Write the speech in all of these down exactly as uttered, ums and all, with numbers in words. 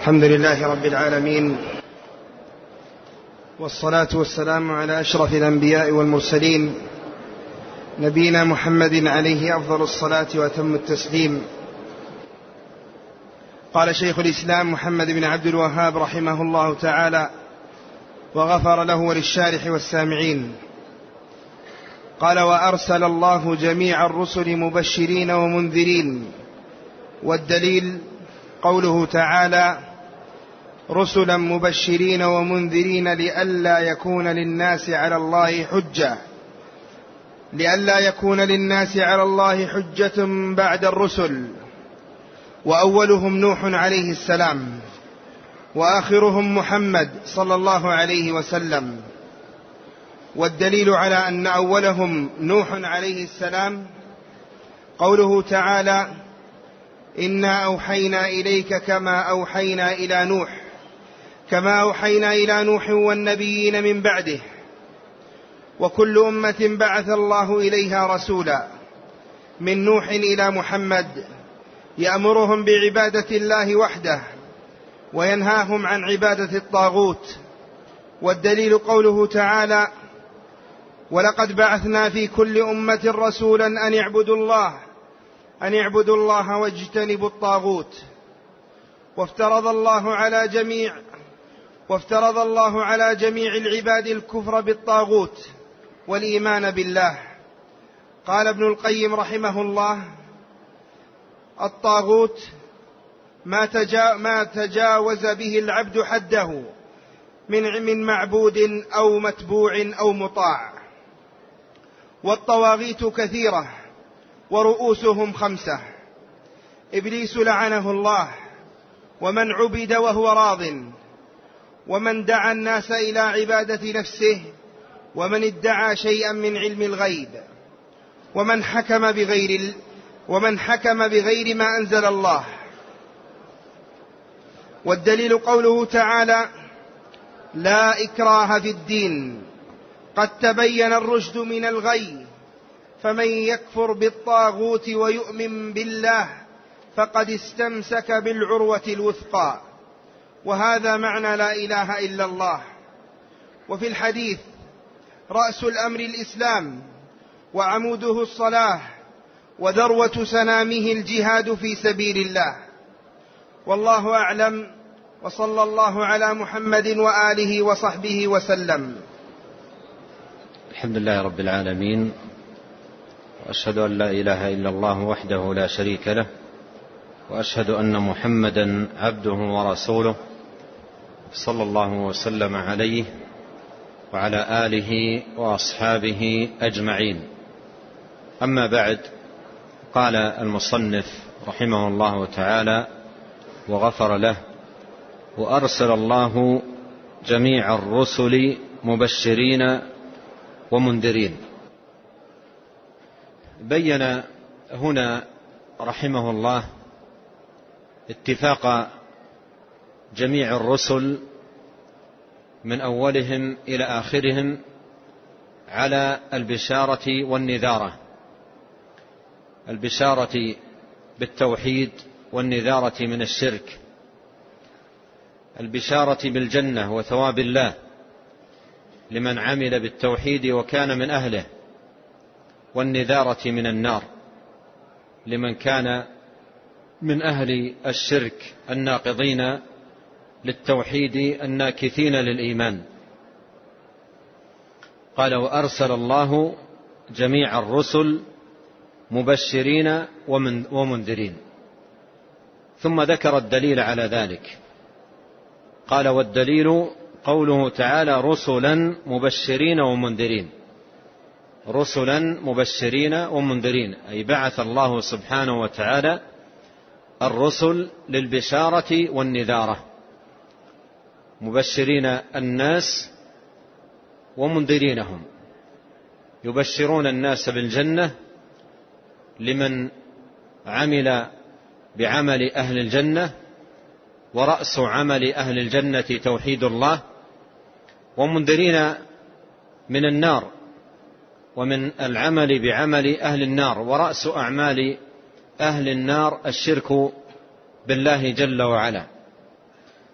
الحمد لله رب العالمين، والصلاة والسلام على أشرف الأنبياء والمرسلين، نبينا محمد عليه أفضل الصلاة وأتم التسليم. قال شيخ الإسلام محمد بن عبد الوهاب رحمه الله تعالى وغفر له وللشارح والسامعين، قال: وأرسل الله جميع الرسل مبشرين ومنذرين. والدليل قوله تعالى: رسلا مبشرين ومنذرين لئلا يكون للناس على الله حجة لئلا يكون للناس على الله حجة بعد الرسل، وأولهم نوح عليه السلام، وآخرهم محمد صلى الله عليه وسلم. والدليل على أن أولهم نوح عليه السلام قوله تعالى: إنا أوحينا إليك كما أوحينا إلى نوح كما أوحينا إلى نوح والنبيين من بعده، وكل أمة بعث الله إليها رسولا، من نوح إلى محمد، يأمرهم بعبادة الله وحده وينهاهم عن عبادة الطاغوت. والدليل قوله تعالى: ولقد بعثنا في كل أمة رسولا أن يعبدوا الله أن يعبدوا الله واجتنبوا الطاغوت. وافترض الله على جميع وافترض الله على جميع العباد الكفر بالطاغوت والإيمان بالله. قال ابن القيم رحمه الله: الطاغوت ما, تجا ما تجاوز به العبد حده من من معبود أو متبوع أو مطاع. والطواغيت كثيرة ورؤوسهم خمسة: إبليس لعنه الله، ومن عبد وهو راض، ومن دعا الناس إلى عبادة نفسه، ومن ادعى شيئا من علم الغيب، ومن حكم بغير ومن حكم بغير ما أنزل الله. والدليل قوله تعالى: لا إكراه في الدين قد تبين الرشد من الغي، فمن يكفر بالطاغوت ويؤمن بالله فقد استمسك بالعروة الوثقى. وهذا معنى لا إله إلا الله. وفي الحديث: رأس الأمر الإسلام، وعموده الصلاة، وذروة سنامه الجهاد في سبيل الله. والله أعلم، وصلى الله على محمد وآله وصحبه وسلم. الحمد لله رب العالمين، وأشهد أن لا إله إلا الله وحده لا شريك له، وأشهد أن محمدا عبده ورسوله، صلى الله وسلم عليه وعلى آله وأصحابه أجمعين. أما بعد، قال المصنف رحمه الله تعالى وغفر له: وأرسل الله جميع الرسل مبشرين ومنذرين. بين هنا رحمه الله اتفاق جميع الرسل من أولهم إلى آخرهم على البشارة والنذارة، البشارة بالتوحيد والنذارة من الشرك، البشارة بالجنة وثواب الله لمن عمل بالتوحيد وكان من أهله، والنذارة من النار لمن كان من أهل الشرك الناقضين للتوحيد الناكثين للإيمان. قال: وأرسل الله جميع الرسل مبشرين ومنذرين. ثم ذكر الدليل على ذلك، قال: والدليل قوله تعالى: رسلا مبشرين ومنذرين. رسلا مبشرين ومنذرين، أي بعث الله سبحانه وتعالى الرسل للبشارة والنذارة، مبشرين الناس ومنذرينهم، يبشرون الناس بالجنة لمن عمل بعمل أهل الجنة، ورأس عمل أهل الجنة توحيد الله، ومنذرين من النار ومن العمل بعمل أهل النار، ورأس أعمال أهل النار الشرك بالله جل وعلا.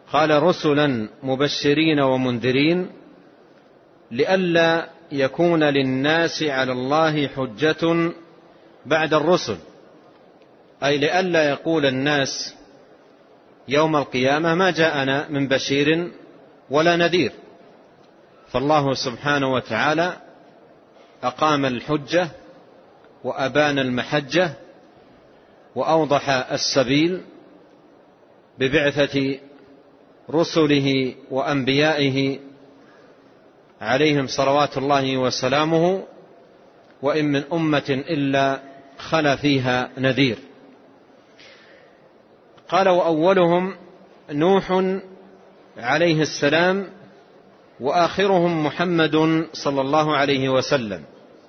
قال رسلا مبشرين ومنذرين لئلا يكون للناس على الله حجة بعد الرسل، أي لئلا يقول الناس يوم القيامة ما جاءنا من بشير ولا نذير. فالله سبحانه وتعالى أقام الحجة وأبان المحجة وأوضح السبيل ببعثة رسله وأنبيائه عليهم صلوات الله وسلامه، وإن من أمة إلا خلا فيها نذير. قال وأولهم نوح عليه السلام وآخرهم محمد صلى الله عليه وسلم.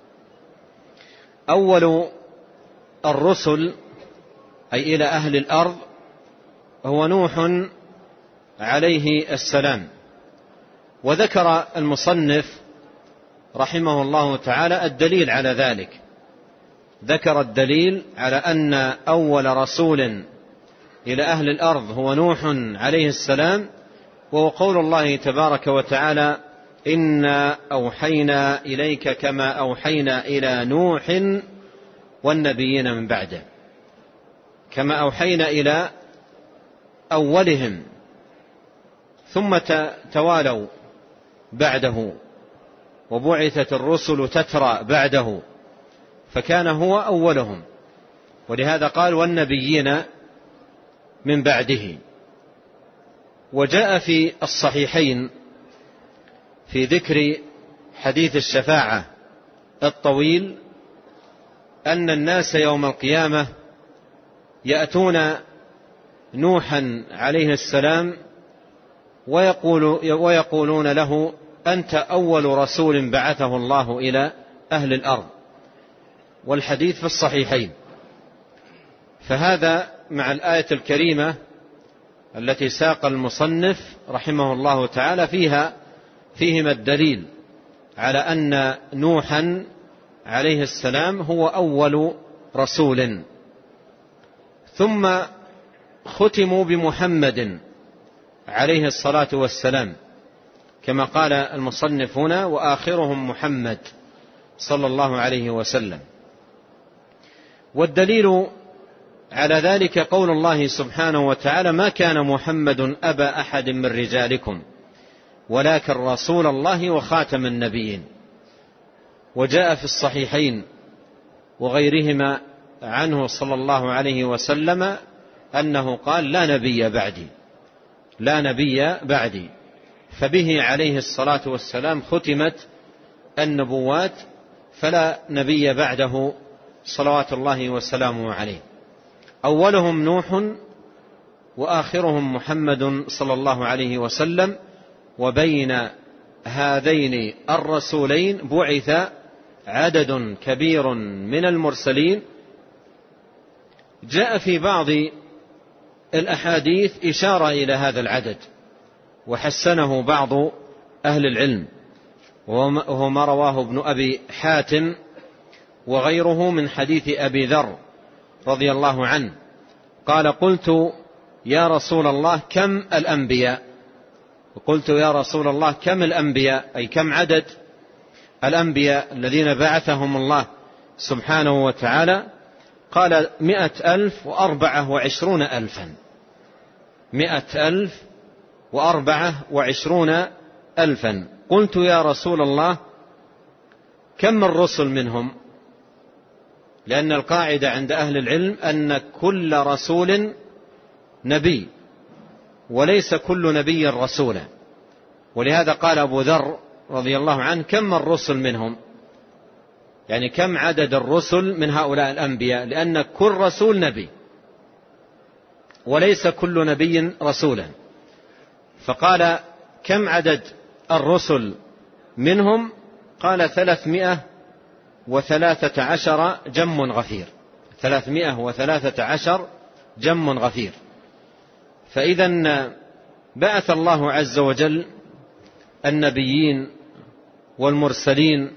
أول الرسل أي إلى أهل الأرض هو نوح عليه السلام. وذكر المصنف رحمه الله تعالى الدليل على ذلك، ذكر الدليل على أن أول رسول إلى أهل الأرض هو نوح عليه السلام، وهو قول الله تبارك وتعالى إنا أوحينا إليك كما أوحينا إلى نوح والنبيين من بعده، كما أوحينا إلى أولهم ثم توالوا بعده وبعثت الرسل تترى بعده، فكان هو أولهم، ولهذا قال والنبيين من بعده. وجاء في الصحيحين في ذكر حديث الشفاعة الطويل أن الناس يوم القيامة يأتون نوحا عليه السلام ويقول ويقولون له أنت أول رسول بعثه الله إلى أهل الأرض، والحديث في الصحيحين. فهذا مع الآية الكريمة التي ساق المصنف رحمه الله تعالى فيها فيهما الدليل على أن نوحا عليه السلام هو أول رسول. ثم ختموا بمحمد عليه الصلاة والسلام كما قال المصنف هنا وآخرهم محمد صلى الله عليه وسلم. والدليل على ذلك قول الله سبحانه وتعالى ما كان محمد أبا أحد من رجالكم ولكن رسول الله وخاتم النبيين. وجاء في الصحيحين وغيرهما عنه صلى الله عليه وسلم أنه قال لا نبي بعدي، لا نبي بعدي، فبه عليه الصلاة والسلام ختمت النبوات، فلا نبي بعده صلوات الله وسلامه عليه. أولهم نوح وآخرهم محمد صلى الله عليه وسلم، وبين هذين الرسولين بعث عدد كبير من المرسلين. جاء في بعض الأحاديث إشارة إلى هذا العدد وحسنه بعض أهل العلم، وهو ما رواه ابن أبي حاتم وغيره من حديث أبي ذر رضي الله عنه قال قلت يا رسول الله كم الأنبياء؟ قلت يا رسول الله كم الأنبياء أي كم عدد الأنبياء الذين بعثهم الله سبحانه وتعالى؟ قال مئة ألف وأربعة وعشرون ألفا، مئة ألف وأربعة وعشرون ألفا. قلت يا رسول الله كم الرسل منهم؟ لأن القاعدة عند أهل العلم أن كل رسول نبي وليس كل نبي رسولا، ولهذا قال أبو ذر رضي الله عنه كم الرسل منهم، يعني كم عدد الرسل من هؤلاء الأنبياء، لأن كل رسول نبي وليس كل نبي رسولا. فقال كم عدد الرسل منهم؟ قال ثلاثمائة وثلاثة عشر جم غفير، ثلاثمائة وثلاثة عشر جم غفير. فإذا بعث الله عز وجل النبيين والمرسلين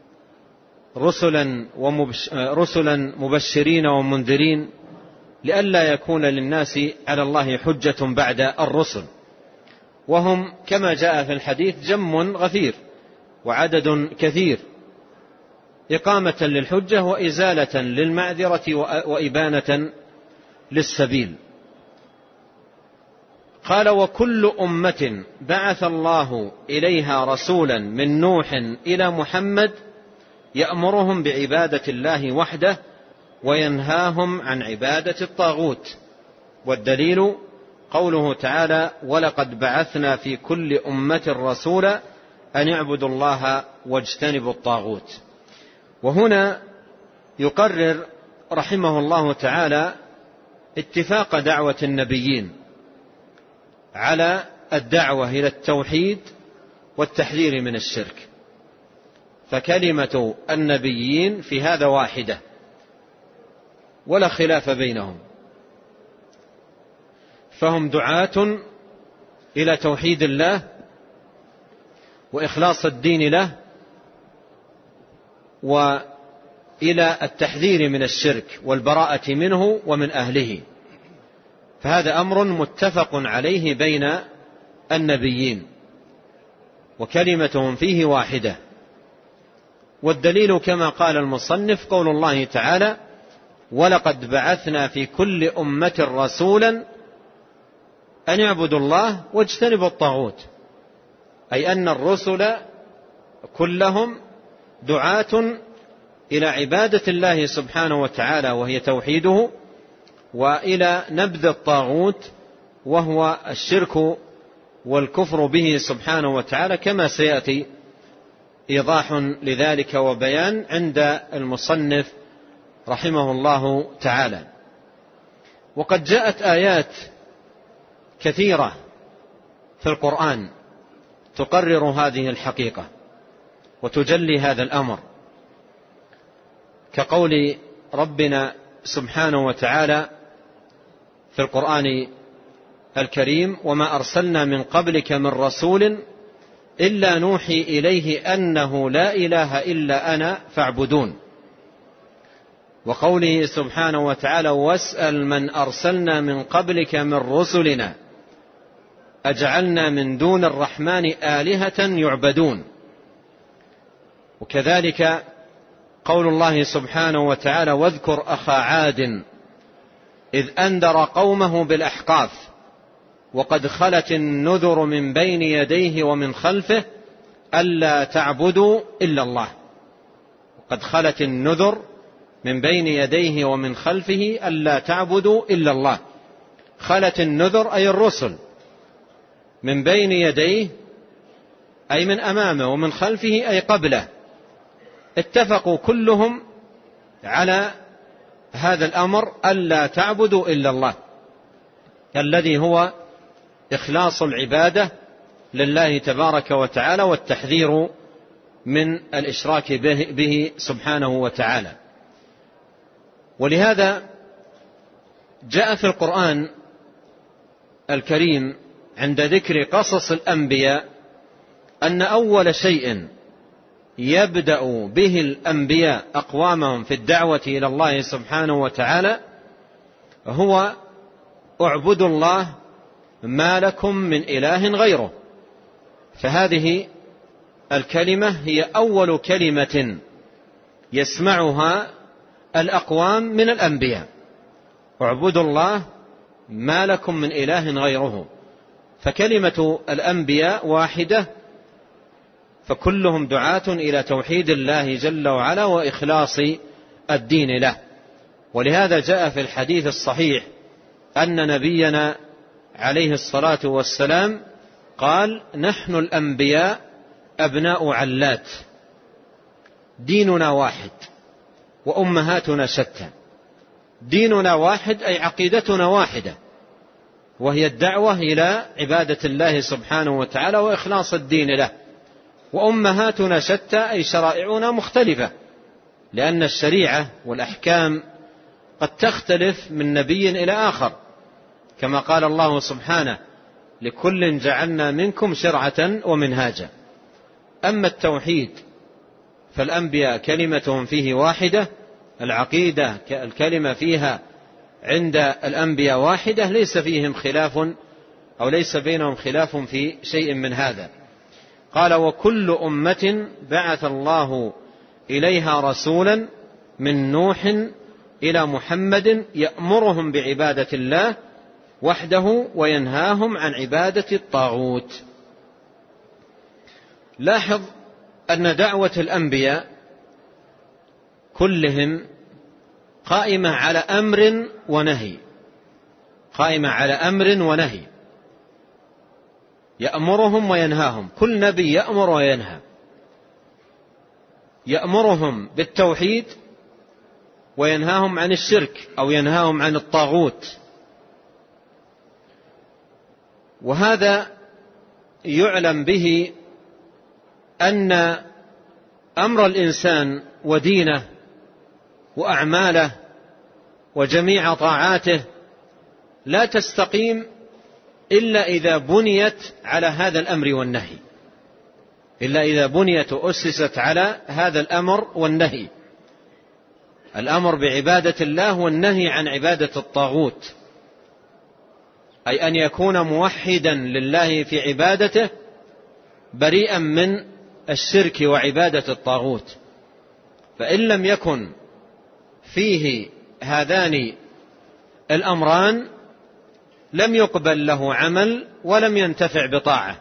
رسلا, ومبش رسلا مبشرين ومنذرين لئلا يكون للناس على الله حجة بعد الرسل. وهم كما جاء في الحديث جم غفير وعدد كثير، إقامة للحجة وإزالة للمعذرة وإبانة للسبيل. قال: وكل أمة بعث الله إليها رسولا من نوح إلى محمد يأمرهم بعبادة الله وحده وينهاهم عن عبادة الطاغوت. والدليل قوله تعالى: ولقد بعثنا في كل أمة رسولا أن اعبدوا الله واجتنبوا الطاغوت. وهنا يقرر رحمه الله تعالى اتفاق دعوة النبيين على الدعوة إلى التوحيد والتحذير من الشرك، فكلمة النبيين في هذا واحدة ولا خلاف بينهم، فهم دعاة إلى توحيد الله وإخلاص الدين له وإلى التحذير من الشرك والبراءة منه ومن أهله، فهذا أمر متفق عليه بين النبيين وكلمتهم فيه واحدة. والدليل كما قال المصنف قول الله تعالى: ولقد بعثنا في كل أمة رسولا أن يعبدوا الله واجتنبوا الطاغوت، أي أن الرسل كلهم دعاة إلى عبادة الله سبحانه وتعالى وهي توحيده، وإلى نبذ الطاغوت وهو الشرك والكفر به سبحانه وتعالى، كما سيأتي إيضاح لذلك وبيان عند المصنف رحمه الله تعالى. وقد جاءت آيات كثيرة في القرآن تقرر هذه الحقيقة وتجلي هذا الأمر، كقول ربنا سبحانه وتعالى في القرآن الكريم: وما أرسلنا من قبلك من رسول إلا نوحي إليه أنه لا إله إلا أنا فاعبدون. وقوله سبحانه وتعالى: واسأل من أرسلنا من قبلك من رسلنا أجعلنا من دون الرحمن آلهة يعبدون. وكذلك قول الله سبحانه وتعالى: واذكر أخا عاد إذ أنذر قومه بالأحقاف وقد خلت النذر من بين يديه ومن خلفه ألا تعبدوا إلا الله. وقد خلت النذر من بين يديه ومن خلفه ألا تعبدوا إلا الله. خلت النذر أي الرسل، من بين يديه أي من أمامه، ومن خلفه أي قبله. اتفقوا كلهم على هذا الأمر ألا تعبدوا إلا الله، الذي هو إخلاص العبادة لله تبارك وتعالى والتحذير من الإشراك به, به سبحانه وتعالى. ولهذا جاء في القرآن الكريم عند ذكر قصص الأنبياء أن أول شيء يبدأ به الأنبياء أقوامهم في الدعوة إلى الله سبحانه وتعالى هو: اعبدوا الله ما لكم من إله غيره. فهذه الكلمة هي أول كلمة يسمعها الأقوام من الأنبياء: اعبدوا الله ما لكم من إله غيره. فكلمة الأنبياء واحدة، فكلهم دعاة إلى توحيد الله جل وعلا وإخلاص الدين له. ولهذا جاء في الحديث الصحيح أن نبينا عليه الصلاة والسلام قال: نحن الأنبياء أبناء علات، ديننا واحد وأمهاتنا شتى. ديننا واحد أي عقيدتنا واحدة، وهي الدعوة إلى عبادة الله سبحانه وتعالى وإخلاص الدين له. وأمهاتنا شتى أي شرائعنا مختلفة، لأن الشريعة والأحكام قد تختلف من نبي إلى آخر، كما قال الله سبحانه: لكل جعلنا منكم شرعة ومنهاجا. أما التوحيد فالأنبياء كلمتهم فيه واحدة، العقيدة الكلمة فيها عند الأنبياء واحدة، ليس فيهم خلاف أو ليس بينهم خلاف في شيء من هذا. قال وكل أمة بعث الله إليها رسولا من نوح إلى محمد يأمرهم بعبادة الله وحده وينهاهم عن عبادة الطاغوت. لاحظ أن دعوة الأنبياء كلهم قائمة على أمر ونهي، قائمة على أمر ونهي، يأمرهم وينهاهم. كل نبي يأمر وينهى، يأمرهم بالتوحيد وينهاهم عن الشرك أو ينهاهم عن الطاغوت. وهذا يعلم به أن أمر الإنسان ودينه وأعماله وجميع طاعاته لا تستقيم إلا إذا بنيت على هذا الأمر والنهي، إلا إذا بنيت وأسست على هذا الأمر والنهي، الأمر بعبادة الله والنهي عن عبادة الطاغوت، أي أن يكون موحدا لله في عبادته بريئا من الشرك وعبادة الطاغوت. فإن لم يكن فيه هذان الأمران لم يقبل له عمل ولم ينتفع بطاعة.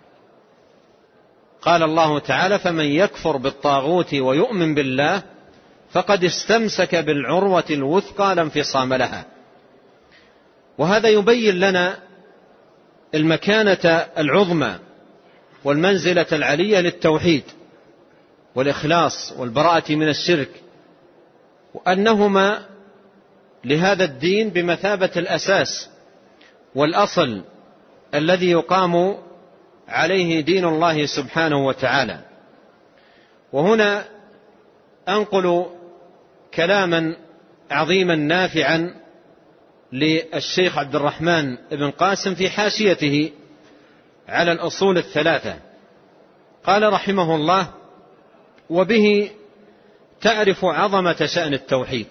قال الله تعالى فمن يكفر بالطاغوت ويؤمن بالله فقد استمسك بالعروة الوثقى لا انفصام لها. وهذا يبين لنا المكانة العظمى والمنزلة العلية للتوحيد والإخلاص والبراءة من الشرك، وأنهما لهذا الدين بمثابة الأساس والأصل الذي يقام عليه دين الله سبحانه وتعالى. وهنا أنقل كلاما عظيما نافعا للشيخ عبد الرحمن بن قاسم في حاشيته على الأصول الثلاثة. قال رحمه الله وبه تعرف عظمة شأن التوحيد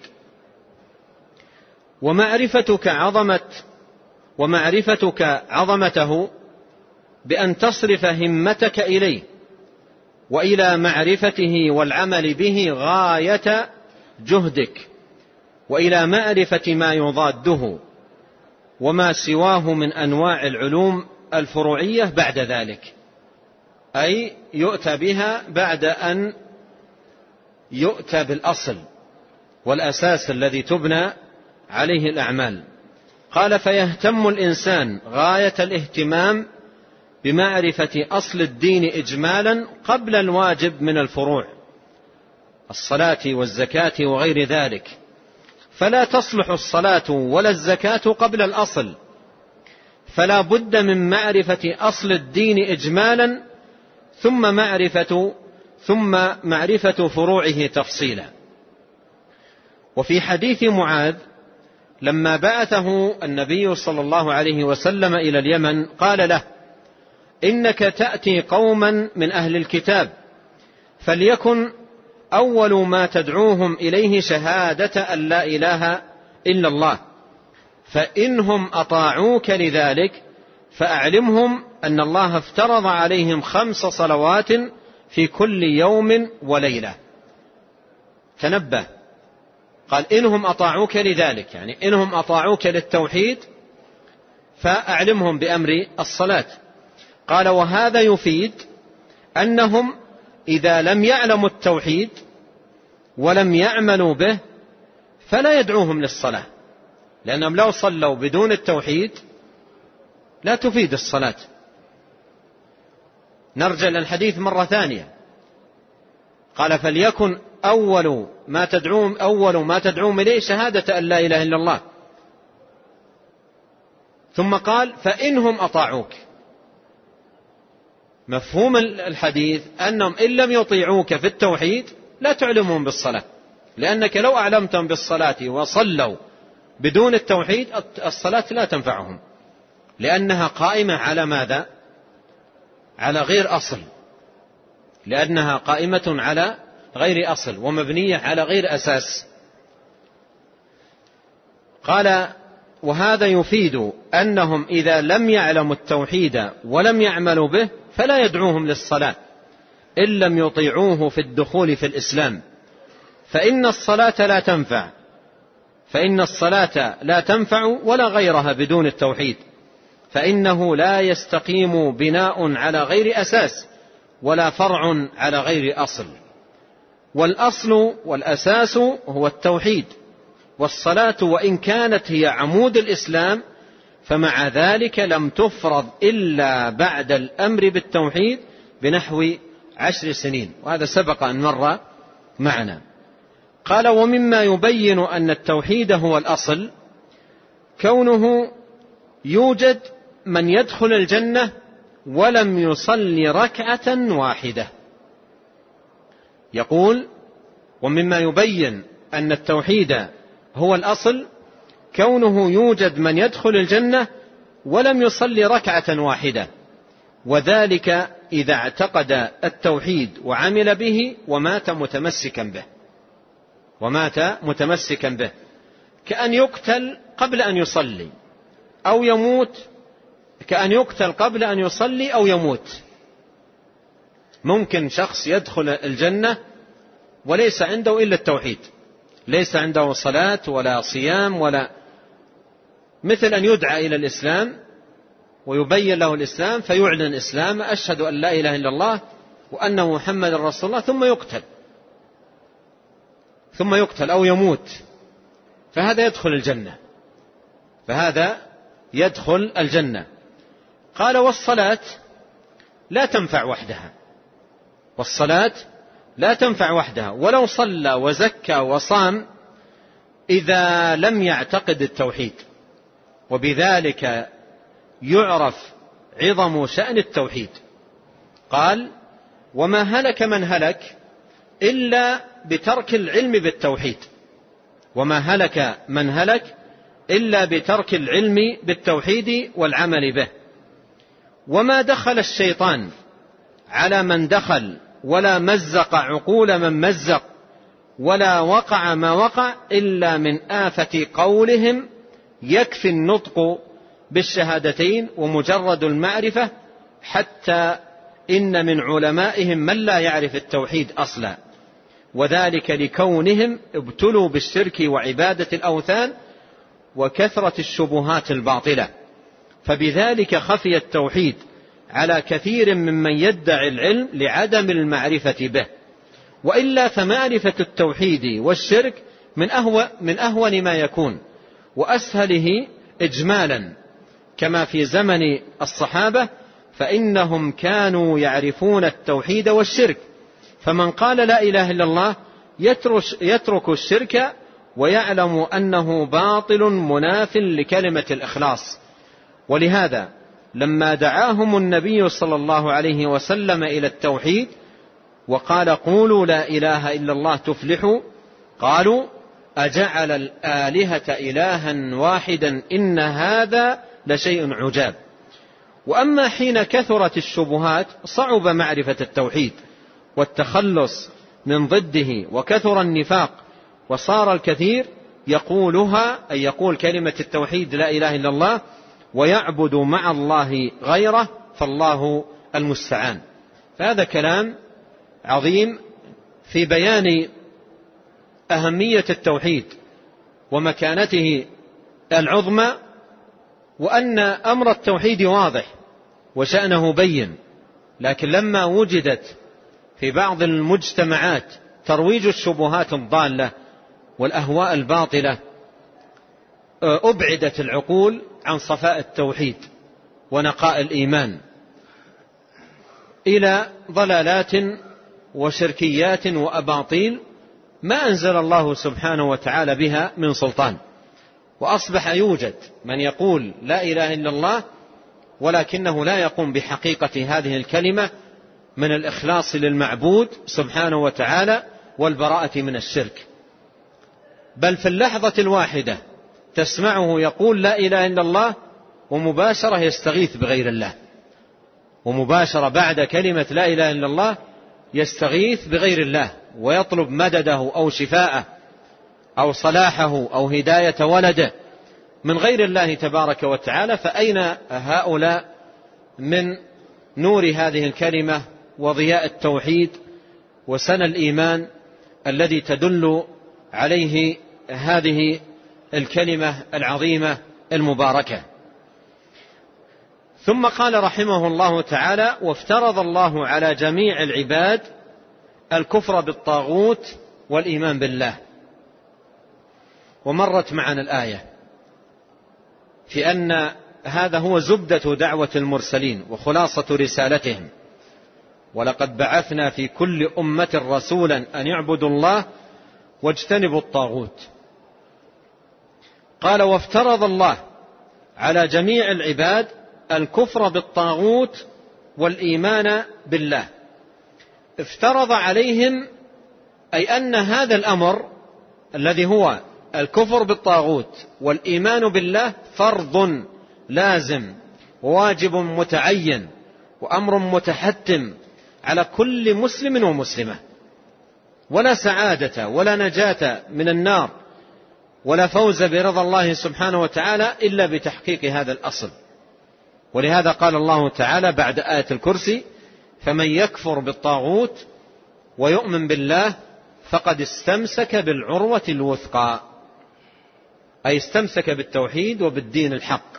ومعرفتك عظمة ومعرفتك عظمته بأن تصرف همتك إليه وإلى معرفته والعمل به غاية جهدك، وإلى معرفة ما يضاده وما سواه من أنواع العلوم الفروعية بعد ذلك، أي يؤتى بها بعد أن يؤتى بالأصل والأساس الذي تبنى عليه الأعمال. قال فيهتم الإنسان غاية الاهتمام بمعرفة أصل الدين إجمالا قبل الواجب من الفروع الصلاة والزكاة وغير ذلك، فلا تصلح الصلاة ولا الزكاة قبل الأصل، فلا بد من معرفة أصل الدين إجمالا ثم معرفة ثم معرفة فروعه تفصيلا. وفي حديث معاذ لما بعثه النبي صلى الله عليه وسلم إلى اليمن قال له إنك تأتي قوما من أهل الكتاب فليكن أول ما تدعوهم إليه شهادة أن لا إله إلا الله، فإنهم أطاعوك لذلك فأعلمهم أن الله افترض عليهم خمس صلوات في كل يوم وليلة. تنبه، قال إنهم أطاعوك لذلك، يعني إنهم أطاعوك للتوحيد فأعلمهم بأمر الصلاة. قال وهذا يفيد أنهم إذا لم يعلموا التوحيد ولم يعملوا به فلا يدعوهم للصلاة، لأنهم لو صلوا بدون التوحيد لا تفيد الصلاة. نرجع للحديث مرة ثانية، قال فليكن أول ما تدعوهم أول ما تدعوهم إليه شهادة أن لا إله إلا الله، ثم قال فإنهم أطاعوك. مفهوم الحديث أنهم إن لم يطيعوك في التوحيد لا تعلمهم بالصلاة، لأنك لو أعلمتهم بالصلاة وصلوا بدون التوحيد الصلاة لا تنفعهم، لأنها قائمة على ماذا؟ على غير أصل، لأنها قائمة على غير أصل ومبنية على غير أساس. قال وهذا يفيد أنهم إذا لم يعلموا التوحيد ولم يعملوا به فلا يدعوهم للصلاة إن لم يطيعوه في الدخول في الإسلام، فإن الصلاة لا تنفع فإن الصلاة لا تنفع ولا غيرها بدون التوحيد، فإنه لا يستقيم بناء على غير أساس ولا فرع على غير أصل، والأصل والأساس هو التوحيد، والصلاة وإن كانت هي عمود الإسلام فمع ذلك لم تفرض إلا بعد الأمر بالتوحيد بنحو عشر سنين، وهذا سبق أن مر معنا. قال: ومما يبين أن التوحيد هو الأصل كونه يوجد من يدخل الجنة ولم يصلي ركعة واحدة. يقول: ومما يبين أن التوحيد هو الأصل كونه يوجد من يدخل الجنة ولم يصلي ركعة واحدة، وذلك إذا اعتقد التوحيد وعمل به ومات متمسكا به ومات متمسكا به كأن يقتل قبل أن يصلي أو يموت كأن يقتل قبل أن يصلي أو يموت. ممكن شخص يدخل الجنة وليس عنده إلا التوحيد، ليس عنده صلاة ولا صيام ولا، مثل أن يدعى إلى الإسلام ويبين له الإسلام فيعلن الإسلام: أشهد أن لا إله إلا الله وأن محمد رسول الله، ثم يقتل ثم يقتل أو يموت، فهذا يدخل الجنة فهذا يدخل الجنة. قال: والصلاة لا تنفع وحدها والصلاة لا تنفع وحدها ولو صلى وزكى وصام إذا لم يعتقد التوحيد، وبذلك يعرف عظم شأن التوحيد. قال: وما هلك من هلك إلا بترك العلم بالتوحيد وما هلك من هلك إلا بترك العلم بالتوحيد والعمل به. وما دخل الشيطان على من دخل ولا مزق عقول من مزق ولا وقع ما وقع إلا من آفة قولهم يكفي النطق بالشهادتين ومجرد المعرفة، حتى إن من علمائهم من لا يعرف التوحيد أصلا، وذلك لكونهم ابتلوا بالشرك وعبادة الأوثان وكثرة الشبهات الباطلة، فبذلك خفي التوحيد على كثير ممن يدعي العلم لعدم المعرفة به. وإلا فمعرفة التوحيد والشرك من أهون, من أهون ما يكون وأسهله إجمالا، كما في زمن الصحابة فإنهم كانوا يعرفون التوحيد والشرك، فمن قال لا إله إلا الله يترك الشرك ويعلم أنه باطل مناف لكلمة الإخلاص. ولهذا لما دعاهم النبي صلى الله عليه وسلم إلى التوحيد وقال: قولوا لا إله إلا الله تفلحوا، قالوا: أجعل الآلهة إلها واحدا إن هذا لشيء عجاب. وأما حين كثرت الشبهات صعب معرفة التوحيد والتخلص من ضده، وكثر النفاق وصار الكثير يقولها، أي يقول كلمة التوحيد لا إله إلا الله ويعبد مع الله غيره، فالله المستعان. فهذا كلام عظيم في بيان أهمية التوحيد ومكانته العظمى، وأن أمر التوحيد واضح وشأنه بين، لكن لما وجدت في بعض المجتمعات ترويج الشبهات الضالة والأهواء الباطلة أبعدت العقول عن صفاء التوحيد ونقاء الإيمان إلى ضلالات وشركيات وأباطيل ما أنزل الله سبحانه وتعالى بها من سلطان. وأصبح يوجد من يقول لا إله إلا الله ولكنه لا يقوم بحقيقة هذه الكلمة من الإخلاص للمعبود سبحانه وتعالى والبراءة من الشرك، بل في اللحظة الواحدة تسمعه يقول لا إله إلا الله ومباشرة يستغيث بغير الله، ومباشرة بعد كلمة لا إله إلا الله يستغيث بغير الله ويطلب مدده أو شفاءه أو صلاحه أو هداية ولده من غير الله تبارك وتعالى، فأين هؤلاء من نور هذه الكلمة وضياء التوحيد وسنى الإيمان الذي تدل عليه هذه الكلمة العظيمة المباركة. ثم قال رحمه الله تعالى: وافترض الله على جميع العباد الكفر بالطاغوت والإيمان بالله. ومرت معنا الآية في أن هذا هو زبدة دعوة المرسلين وخلاصة رسالتهم: ولقد بعثنا في كل أمة رسولا أن يعبدوا الله واجتنبوا الطاغوت. قال: وافترض الله على جميع العباد الكفر بالطاغوت والإيمان بالله. افترض عليهم أي أن هذا الأمر الذي هو الكفر بالطاغوت والإيمان بالله فرض لازم وواجب متعين وأمر متحتم على كل مسلم ومسلمة، ولا سعادة ولا نجاة من النار ولا فوز برضا الله سبحانه وتعالى إلا بتحقيق هذا الأصل. ولهذا قال الله تعالى بعد آية الكرسي: فمن يكفر بالطاغوت ويؤمن بالله فقد استمسك بالعروة الوثقى، أي استمسك بالتوحيد وبالدين الحق.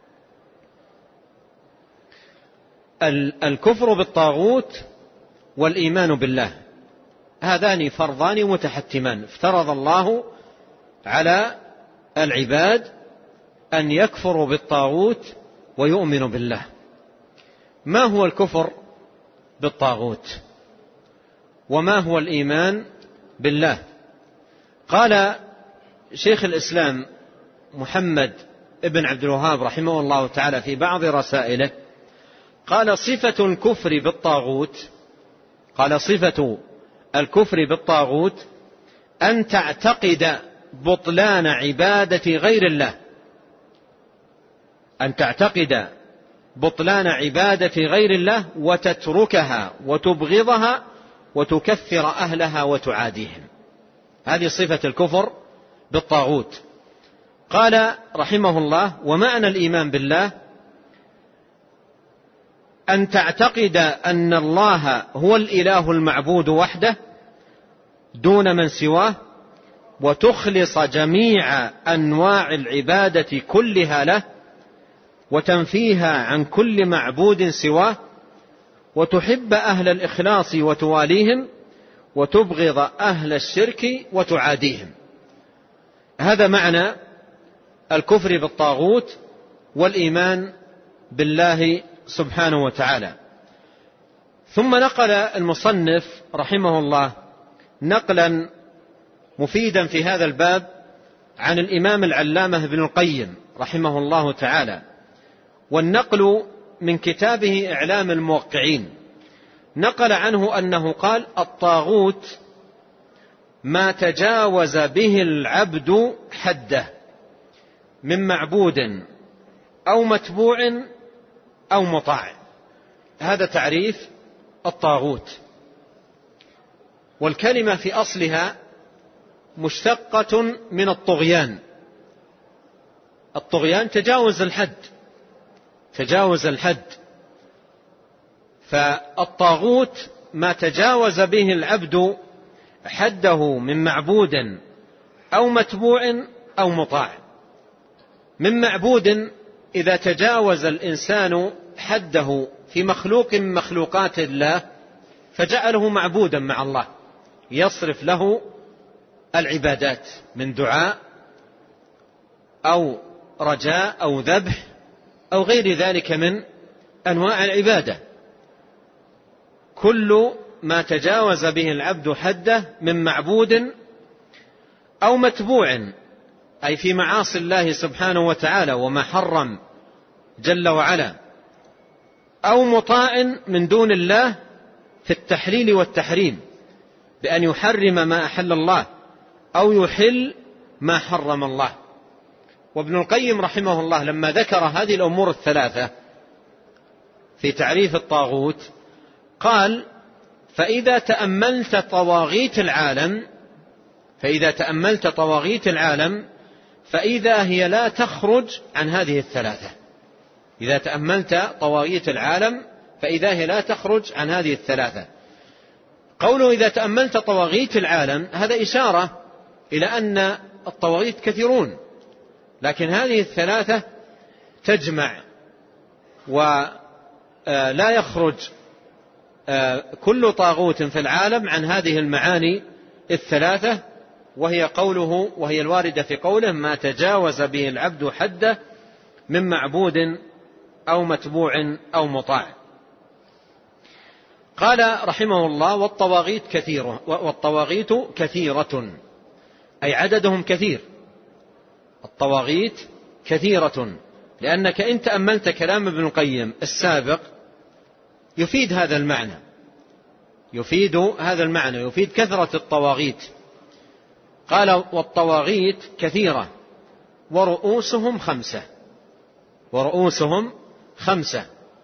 الكفر بالطاغوت والإيمان بالله هذان فرضان متحتمان، افترض الله على العباد أن يكفروا بالطاغوت ويؤمنوا بالله. ما هو الكفر بالطاغوت وما هو الإيمان بالله؟ قال شيخ الإسلام محمد ابن عبد الوهاب رحمه الله تعالى في بعض رسائله، قال: صفة الكفر بالطاغوت قال صفة الكفر بالطاغوت أن تعتقد بطلان عبادة غير الله أن تعتقد بطلان عبادة غير الله وتتركها وتبغضها وتكفر أهلها وتعاديهم. هذه صفة الكفر بالطاغوت. قال رحمه الله: ومعنى الإيمان بالله أن تعتقد أن الله هو الإله المعبود وحده دون من سواه، وتخلص جميع أنواع العبادة كلها له، وتنفيها عن كل معبود سواه، وتحب أهل الإخلاص وتواليهم، وتبغض أهل الشرك وتعاديهم. هذا معنى الكفر بالطاغوت والإيمان بالله سبحانه وتعالى. ثم نقل المصنف رحمه الله نقلا مفيدا في هذا الباب عن الإمام العلامة ابن القيم رحمه الله تعالى، والنقل من كتابه إعلام الموقعين. نقل عنه أنه قال: الطاغوت ما تجاوز به العبد حده من معبود أو متبوع أو مطاع. هذا تعريف الطاغوت. والكلمة في أصلها مشتقة من الطغيان. الطغيان تجاوز الحد تجاوز الحد فالطاغوت ما تجاوز به العبد حده من معبود أو متبوع أو مطاع. من معبود إذا تجاوز الإنسان حده في مخلوق من مخلوقات الله فجعله معبودا مع الله، يصرف له العبادات من دعاء أو رجاء أو ذبح أو غير ذلك من أنواع العبادة. كل ما تجاوز به العبد حده من معبود أو متبوع، أي في معاصي الله سبحانه وتعالى وما حرم جل وعلا، أو مطاع من دون الله في التحليل والتحريم بأن يحرم ما أحل الله أو يحل ما حرم الله. وابن القيم رحمه الله لما ذكر هذه الأمور الثلاثة في تعريف الطاغوت قال: فإذا تأملت طواغيت العالم فإذا تأملت طواغيت العالم فإذا هي لا تخرج عن هذه الثلاثة. إذا تأملت طواغيت العالم فإذا هي لا تخرج عن هذه الثلاثة. قوله إذا تأملت طواغيت العالم هذا إشارة إلى أن الطواغيت كثيرون، لكن هذه الثلاثة تجمع، ولا يخرج كل طاغوت في العالم عن هذه المعاني الثلاثة، وهي قوله وهي الواردة في قوله ما تجاوز به العبد حده من معبود أو متبوع أو مطاع. قال رحمه الله والطواغيت كثيرة والطواغيت كثيرة أي عددهم كثير. الطواغيت كثيرة، لأنك إن تأملت كلام ابن القيم السابق يفيد هذا المعنى، يفيد هذا المعنى يفيد كثرة الطواغيت. قال والطواغيت كثيرة ورؤوسهم خمسة، ورؤوسهم خمسة.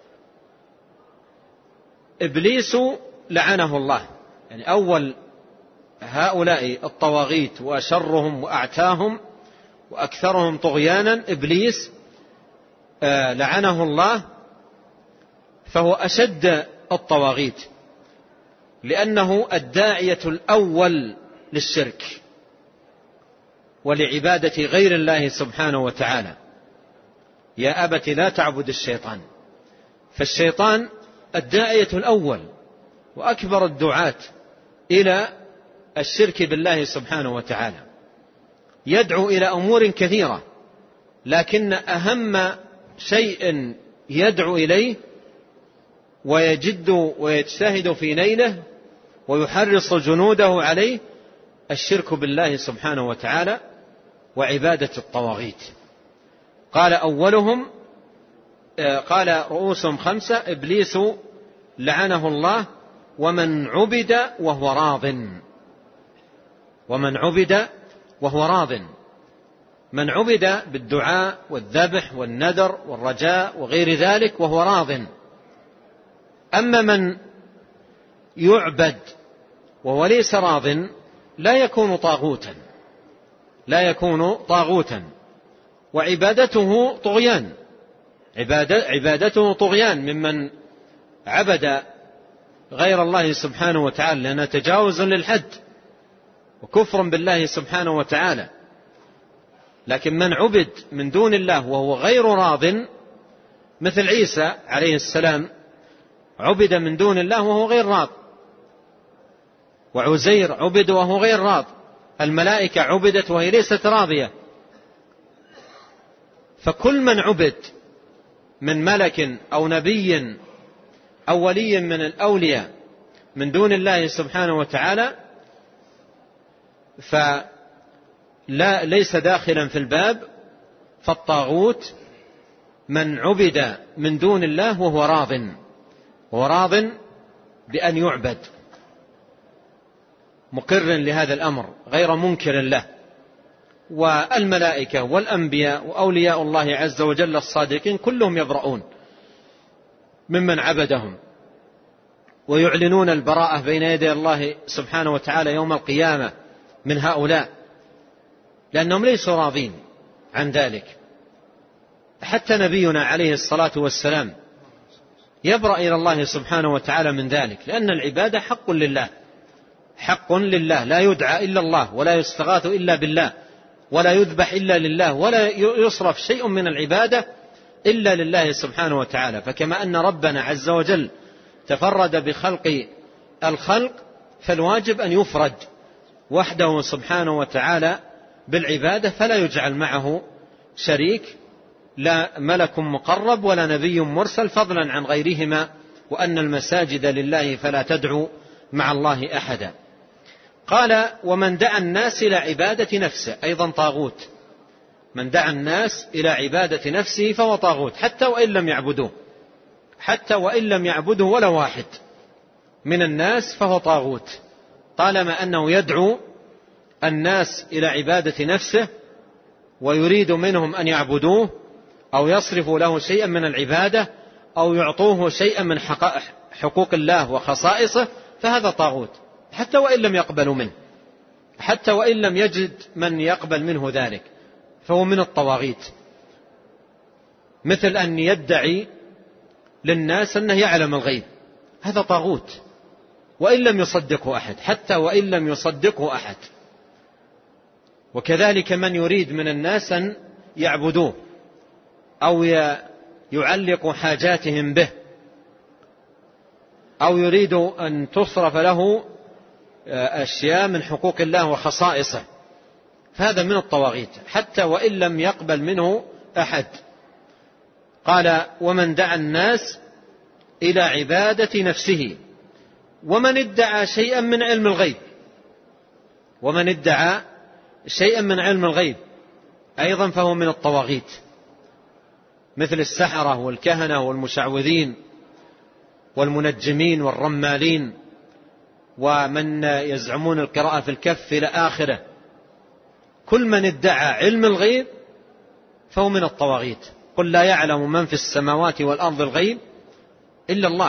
إبليس لعنه الله، يعني أول هؤلاء الطواغيت وأشرهم وأعتاهم وأكثرهم طغيانا إبليس لعنه الله، فهو أشد الطواغيت لأنه الداعية الأول للشرك ولعبادة غير الله سبحانه وتعالى. يا أبت لا تعبد الشيطان، فالشيطان الداعية الأول وأكبر الدعاة إلى الشرك بالله سبحانه وتعالى، يدعو إلى أمور كثيرة، لكن أهم شيء يدعو إليه ويجد ويجتهد في نيله ويحرص جنوده عليه الشرك بالله سبحانه وتعالى وعبادة الطواغيت. قال أولهم قال رؤوسهم خمسة إبليس لعنه الله ومن عبد وهو راض، ومن عبد وهو راض، من عبد بالدعاء والذبح والنذر والرجاء وغير ذلك وهو راض. أما من يعبد وهو ليس راض لا يكون طاغوتا، لا يكون طاغوتا، وعبادته طغيان، عبادته طغيان ممن عبد غير الله سبحانه وتعالى، لأنه تجاوز للحد وكفر بالله سبحانه وتعالى. لكن من عبد من دون الله وهو غير راض، مثل عيسى عليه السلام عبد من دون الله وهو غير راض، وعزير عبد وهو غير راض، الملائكة عبدت وهي ليست راضية. فكل من عبد من ملك أو نبي أو ولي من الأولياء من دون الله سبحانه وتعالى فلا ليس داخلا في الباب. فالطاغوت من عبد من دون الله وهو راض، وهو راض بأن يعبد، مقر لهذا الأمر غير منكر له. والملائكة والأنبياء وأولياء الله عز وجل الصادقين كلهم يبرؤون ممن عبدهم ويعلنون البراءة بين يدي الله سبحانه وتعالى يوم القيامة من هؤلاء، لأنهم ليسوا راضين عن ذلك. حتى نبينا عليه الصلاة والسلام يبرأ إلى الله سبحانه وتعالى من ذلك، لأن العبادة حق لله، حق لله، لا يدعى إلا الله، ولا يستغاث إلا بالله، ولا يذبح إلا لله، ولا يصرف شيء من العبادة إلا لله سبحانه وتعالى. فكما أن ربنا عز وجل تفرد بخلق الخلق، فالواجب أن يفرد وحده سبحانه وتعالى بالعبادة، فلا يجعل معه شريك، لا ملك مقرب ولا نبي مرسل، فضلا عن غيرهما، وأن المساجد لله فلا تدعوا مع الله أحدا. قال ومن دعا الناس إلى عبادة نفسه أيضا طاغوت، من دعا الناس إلى عبادة نفسه فهو طاغوت، حتى وإن لم يعبدوه، حتى وإن لم يعبده ولا واحد من الناس فهو طاغوت، طالما أنه يدعو الناس إلى عبادة نفسه ويريد منهم أن يعبدوه أو يصرفوا له شيئا من العبادة أو يعطوه شيئا من حقوق الله وخصائصه، فهذا طاغوت، حتى وإن لم يقبلوا منه، حتى وإن لم يجد من يقبل منه ذلك، فهو من الطواغيت، مثل أن يدعي للناس أنه يعلم الغيب، هذا طاغوت وإن لم يصدقه أحد، حتى وإن لم يصدقه أحد. وكذلك من يريد من الناس أن يعبدوه أو يعلق حاجاتهم به أو يريد أن تصرف له أشياء من حقوق الله وخصائصه، فهذا من الطواغيت حتى وإن لم يقبل منه أحد. قال: ومن دعا الناس إلى عبادة نفسه ومن ادعى شيئا من علم الغيب. ومن ادعى شيئا من علم الغيب أيضا فهو من الطواغيت، مثل السحرة والكهنة والمشعوذين والمنجمين والرمالين ومن يزعمون القراءة في الكف إلى آخره. كل من ادعى علم الغيب فهو من الطواغيت. قل لا يعلم من في السماوات والأرض الغيب إلا الله.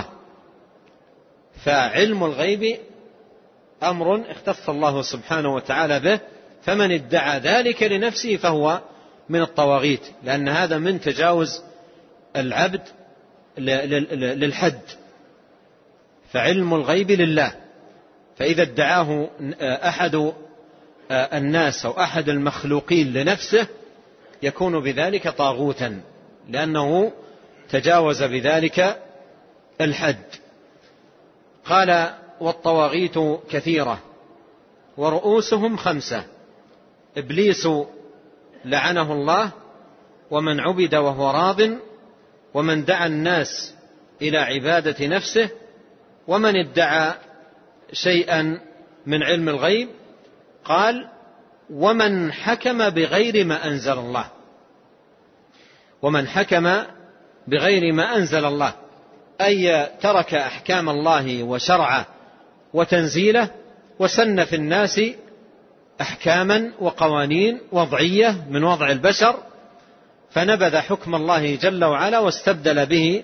فعلم الغيب أمر اختص الله سبحانه وتعالى به، فمن ادعى ذلك لنفسه فهو من الطواغيت، لأن هذا من تجاوز العبد للحد. فعلم الغيب لله، فإذا ادعاه أحد الناس أو أحد المخلوقين لنفسه يكون بذلك طاغوتا، لأنه تجاوز بذلك الحد. قال: والطواغيت كثيرة ورؤوسهم خمسة: إبليس لعنه الله، ومن عبد وهو راض، ومن دعا الناس إلى عبادة نفسه، ومن ادعى شيئا من علم الغيب. قال: ومن حكم بغير ما أنزل الله. ومن حكم بغير ما أنزل الله أي ترك أحكام الله وشرعه وتنزيله وسن في الناس أحكاما وقوانين وضعية من وضع البشر، فنبذ حكم الله جل وعلا واستبدل به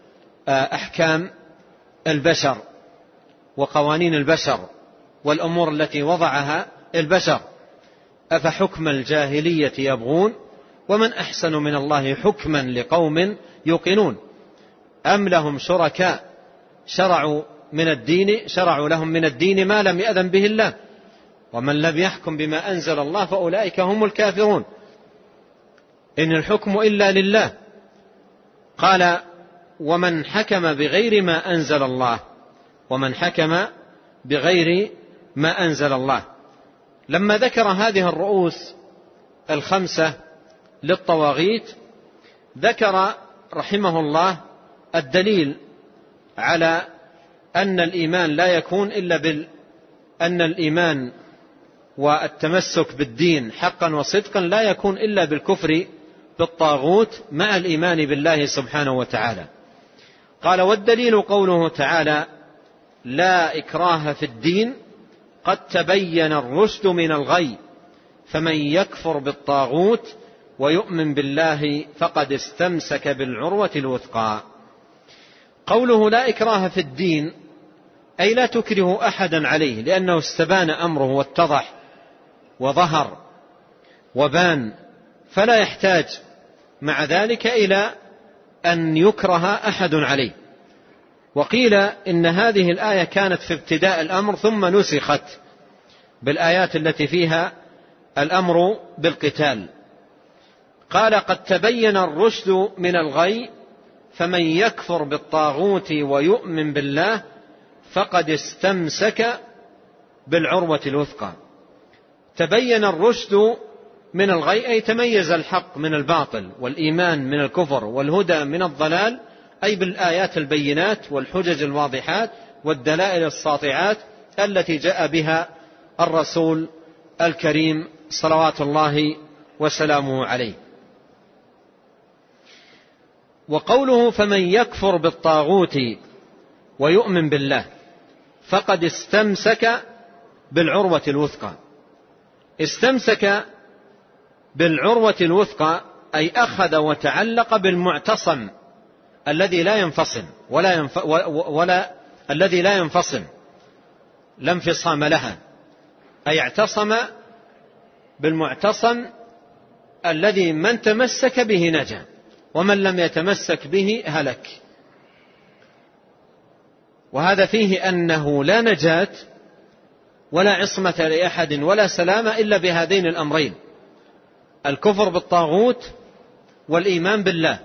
أحكام البشر وقوانين البشر والأمور التي وضعها البشر. أفحكم الجاهلية يبغون ومن أحسن من الله حكما لقوم يوقنون أم لهم شركاء شرعوا من الدين شرعوا لهم من الدين ما لم يأذن به الله ومن لم يحكم بما أنزل الله فأولئك هم الكافرون إن الحكم إلا لله. قال: ومن حكم بغير ما أنزل الله. ومن حكم بغير ما أنزل الله. لما ذكر هذه الرؤوس الخمسة للطواغيت ذكر رحمه الله الدليل على أن الإيمان لا يكون إلا بال أن الإيمان والتمسك بالدين حقا وصدقا لا يكون إلا بالكفر بالطاغوت مع الإيمان بالله سبحانه وتعالى. قال: والدليل قوله تعالى: لا إكراه في الدين قد تبين الرشد من الغي فمن يكفر بالطاغوت ويؤمن بالله فقد استمسك بالعروة الوثقى. قوله لا إكراه في الدين أي لا تكره أحدا عليه، لأنه استبان أمره واتضح وظهر وبان، فلا يحتاج مع ذلك إلى أن يكره أحد عليه. وقيل إن هذه الآية كانت في ابتداء الأمر ثم نسخت بالآيات التي فيها الأمر بالقتال. قال: قد تبين الرشد من الغي فمن يكفر بالطاغوت ويؤمن بالله فقد استمسك بالعروة الوثقى. تبين الرشد من الغي أي تميز الحق من الباطل والإيمان من الكفر والهدى من الضلال، أي بالآيات البينات والحجج الواضحات والدلائل الساطعات التي جاء بها الرسول الكريم صلوات الله وسلامه عليه. وقوله فمن يكفر بالطاغوت ويؤمن بالله فقد استمسك بالعروة الوثقى. استمسك بالعروة الوثقى أي أخذ وتعلق بالمعتصم الذي لا ينفصل ولا, ينف... ولا الذي لا ينفصل لا انفصام لها، أي اعتصم بالمعتصم الذي من تمسك به نجا ومن لم يتمسك به هلك. وهذا فيه أنه لا نجاة ولا عصمة لأحد ولا سلامة إلا بهذين الأمرين: الكفر بالطاغوت والإيمان بالله.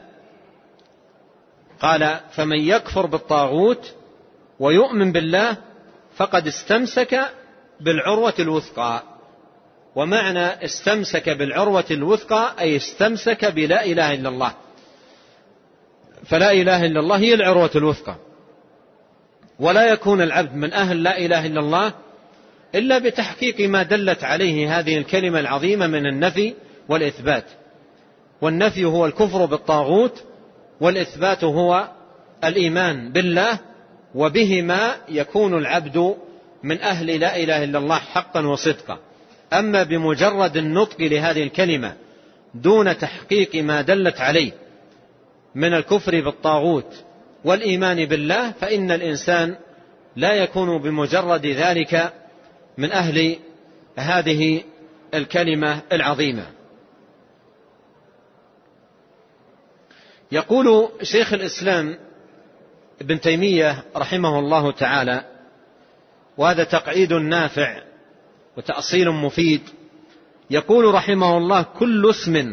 قال: فمن يكفر بالطاغوت ويؤمن بالله فقد استمسك بالعروة الوثقى. ومعنى استمسك بالعروة الوثقى أي استمسك بلا إله إلا الله، فلا إله إلا الله هي العروة الوثقى. ولا يكون العبد من أهل لا إله إلا الله إلا بتحقيق ما دلت عليه هذه الكلمة العظيمة من النفي والإثبات. والنفي هو الكفر بالطاغوت، والإثبات هو الإيمان بالله، وبهما يكون العبد من أهل لا إله إلا الله حقا وصدقا. أما بمجرد النطق لهذه الكلمة دون تحقيق ما دلت عليه من الكفر بالطاغوت والإيمان بالله فإن الإنسان لا يكون بمجرد ذلك من أهل هذه الكلمة العظيمة. يقول شيخ الإسلام ابن تيمية رحمه الله تعالى، وهذا تقعيد نافع وتأصيل مفيد، يقول رحمه الله: كل اسم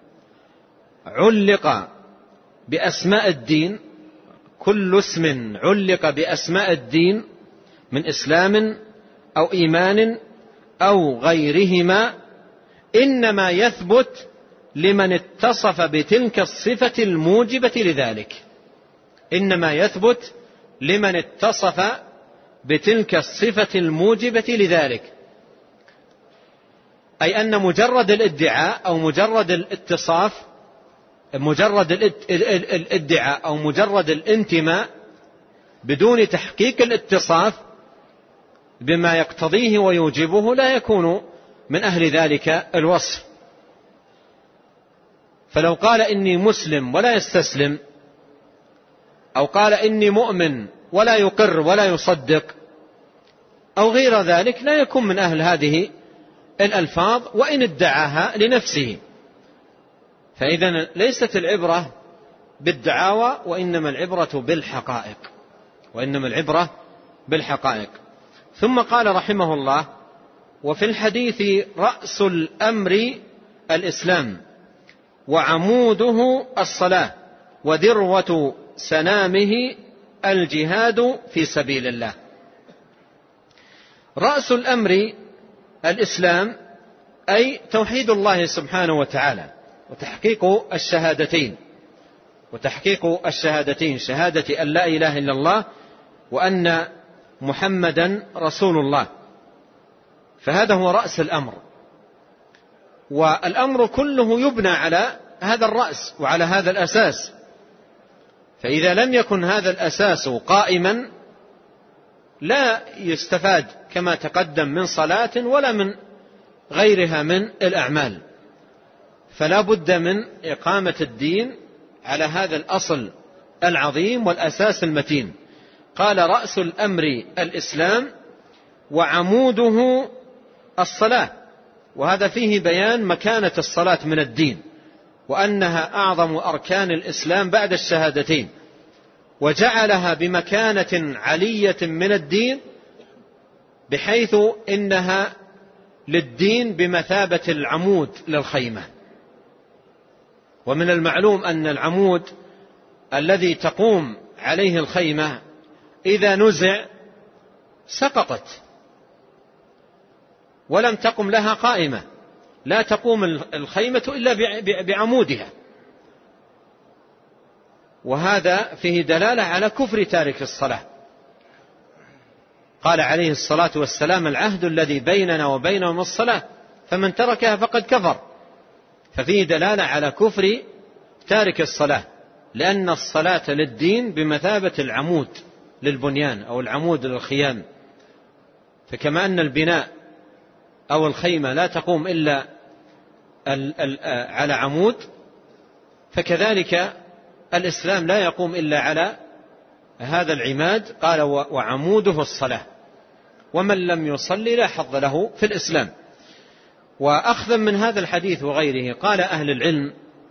علق بأسماء الدين كل اسم علق بأسماء الدين من إسلام أو إيمان أو غيرهما إنما يثبت لمن اتصف بتلك الصفة الموجبة لذلك. إنما يثبت لمن اتصف بتلك الصفة الموجبة لذلك، أي أن مجرد الادعاء أو مجرد الاتصاف مجرد الادعاء أو مجرد الانتماء بدون تحقيق الاتصاف بما يقتضيه ويوجبه لا يكون من أهل ذلك الوصف. فلو قال إني مسلم ولا يستسلم، أو قال إني مؤمن ولا يقر ولا يصدق، أو غير ذلك، لا يكون من أهل هذه الألفاظ وإن ادعاها لنفسه. فإذا ليست العبرة بالدعاوى وإنما العبرة بالحقائق وإنما العبرة بالحقائق. ثم قال رحمه الله: وفي الحديث رأس الأمر الإسلام وعموده الصلاة وذروة سنامه الجهاد في سبيل الله. رأس الأمر الإسلام أي توحيد الله سبحانه وتعالى وتحقيق الشهادتين وتحقيق الشهادتين شهادة أن لا إله إلا الله وأن محمدا رسول الله. فهذا هو رأس الأمر، والأمر كله يبنى على هذا الرأس وعلى هذا الأساس. فإذا لم يكن هذا الأساس قائما لا يستفاد كما تقدم من صلاة ولا من غيرها من الأعمال. فلا بد من إقامة الدين على هذا الأصل العظيم والأساس المتين. قال: رأس الأمر الإسلام وعموده الصلاة، وهذا فيه بيان مكانة الصلاة من الدين وأنها أعظم أركان الإسلام بعد الشهادتين، وجعلها بمكانة علية من الدين بحيث إنها للدين بمثابة العمود للخيمة. ومن المعلوم أن العمود الذي تقوم عليه الخيمة إذا نزع سقطت ولم تقم لها قائمة، لا تقوم الخيمة إلا بعمودها. وهذا فيه دلالة على كفر تارك الصلاة. قال عليه الصلاة والسلام: العهد الذي بيننا وبينهم الصلاة فمن تركها فقد كفر. ففيه دلالة على كفر تارك الصلاة، لأن الصلاة للدين بمثابة العمود للبنيان أو العمود للخيام. فكما أن البناء أو الخيمة لا تقوم إلا على عمود، فكذلك الإسلام لا يقوم إلا على هذا العماد. قال: وعموده الصلاة، ومن لم يصلي لا حظ له في الإسلام. وأخذا من هذا الحديث وغيره قال أهل العلم: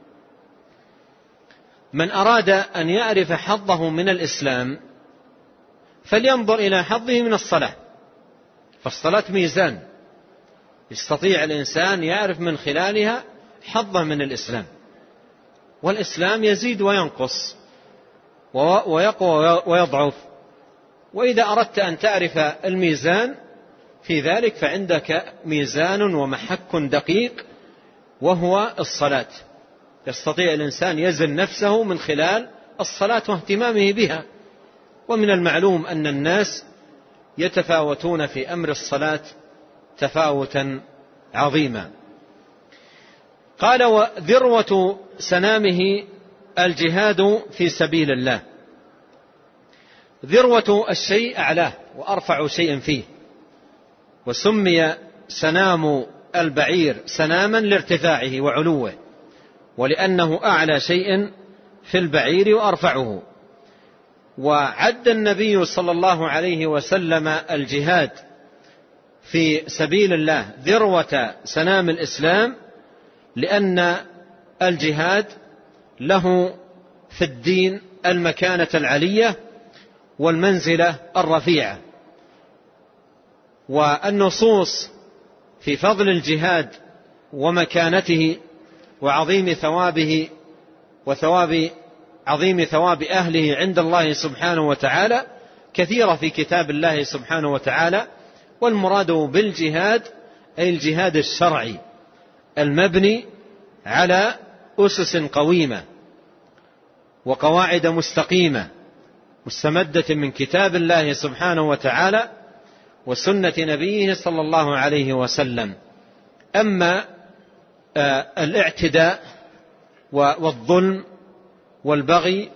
من أراد أن يعرف حظه من الإسلام فلينظر إلى حظه من الصلاة، فالصلاة ميزان يستطيع الإنسان يعرف من خلالها حظه من الإسلام، والإسلام يزيد وينقص ويقوى ويضعف. وإذا أردت أن تعرف الميزان في ذلك فعندك ميزان ومحك دقيق وهو الصلاة. يستطيع الإنسان يزن نفسه من خلال الصلاة واهتمامه بها. ومن المعلوم أن الناس يتفاوتون في أمر الصلاة تفاوتا عظيما. قال: وذروة سنامه الجهاد في سبيل الله. ذروة الشيء أعلاه وأرفع شيء فيه، وسمي سنام البعير سناما لارتفاعه وعلوه، ولأنه أعلى شيء في البعير وأرفعه. وعد النبي صلى الله عليه وسلم الجهاد في سبيل الله ذروة سنام الإسلام، لأن الجهاد له في الدين المكانة العلية والمنزلة الرفيعة. والنصوص في فضل الجهاد ومكانته وعظيم ثوابه وثواب عظيم ثواب أهله عند الله سبحانه وتعالى كثيرة في كتاب الله سبحانه وتعالى. والمراد بالجهاد أي الجهاد الشرعي المبني على أسس قويمة وقواعد مستقيمة مستمدة من كتاب الله سبحانه وتعالى وسنة نبيه صلى الله عليه وسلم. أما الاعتداء والظلم والبغي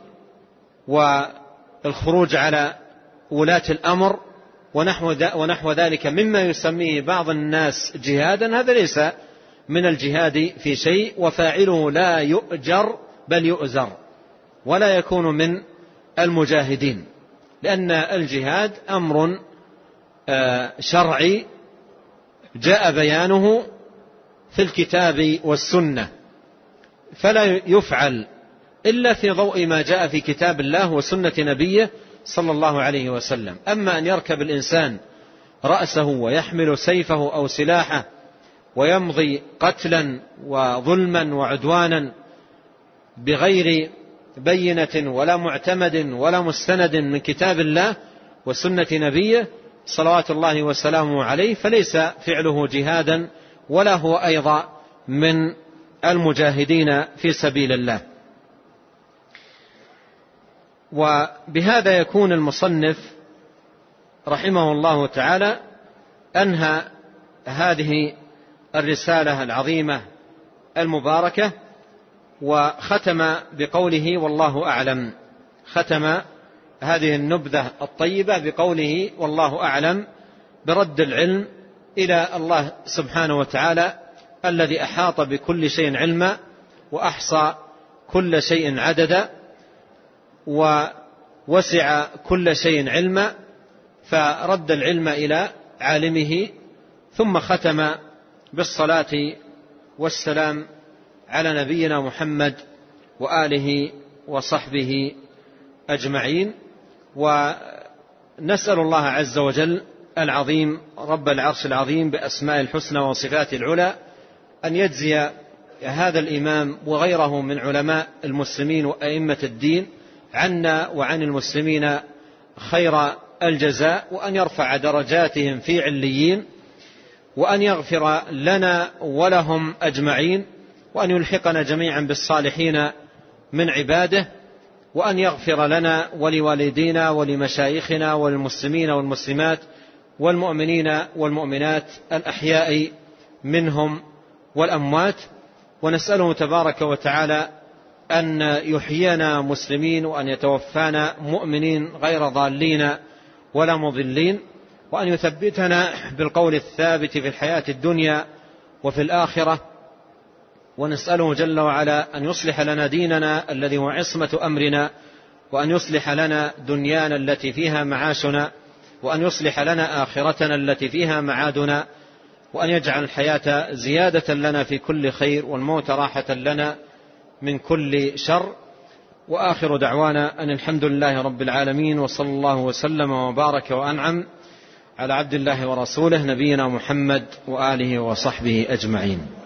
والخروج على ولاة الأمر ونحو ذلك مما يسميه بعض الناس جهادا، هذا ليس من الجهاد في شيء، وفاعله لا يؤجر بل يؤزر ولا يكون من المجاهدين، لأن الجهاد أمر شرعي جاء بيانه في الكتاب والسنة، فلا يفعل إلا في ضوء ما جاء في كتاب الله وسنة نبيه صلى الله عليه وسلم. أما أن يركب الإنسان رأسه ويحمل سيفه أو سلاحه ويمضي قتلا وظلما وعدوانا بغير بينة ولا معتمد ولا مستند من كتاب الله وسنة نبيه صلوات الله وسلامه عليه، فليس فعله جهادا ولا هو أيضا من المجاهدين في سبيل الله. وبهذا يكون المصنف رحمه الله تعالى أنهى هذه الرسالة العظيمة المباركة، وختم بقوله والله أعلم. ختم هذه النبذة الطيبة بقوله والله أعلم، برد العلم إلى الله سبحانه وتعالى الذي أحاط بكل شيء علما وأحصى كل شيء عددا ووسع كل شيء علما، فرد العلم إلى عالمه. ثم ختم بالصلاة والسلام على نبينا محمد وآله وصحبه أجمعين. ونسأل الله عز وجل العظيم رب العرش العظيم بأسماء الحسنى وصفات العلى أن يجزي هذا الإمام وغيره من علماء المسلمين وأئمة الدين عنا وعن المسلمين خير الجزاء، وأن يرفع درجاتهم في عليين، وأن يغفر لنا ولهم أجمعين، وأن يلحقنا جميعا بالصالحين من عباده، وأن يغفر لنا ولوالدينا ولمشايخنا وللمسلمين والمسلمات والمؤمنين والمؤمنات الأحياء منهم والأموات. ونسأله تبارك وتعالى أن يحيينا مسلمين وأن يتوفانا مؤمنين غير ضالين ولا مضلين، وأن يثبتنا بالقول الثابت في الحياة الدنيا وفي الآخرة. ونسأله جل وعلا أن يصلح لنا ديننا الذي هو عصمة أمرنا، وأن يصلح لنا دنيانا التي فيها معاشنا، وأن يصلح لنا آخرتنا التي فيها معادنا، وأن يجعل الحياة زيادة لنا في كل خير والموت راحة لنا من كل شر. وآخر دعوانا أن الحمد لله رب العالمين، وصلى الله وسلم وبارك وأنعم على عبد الله ورسوله نبينا محمد وآله وصحبه أجمعين.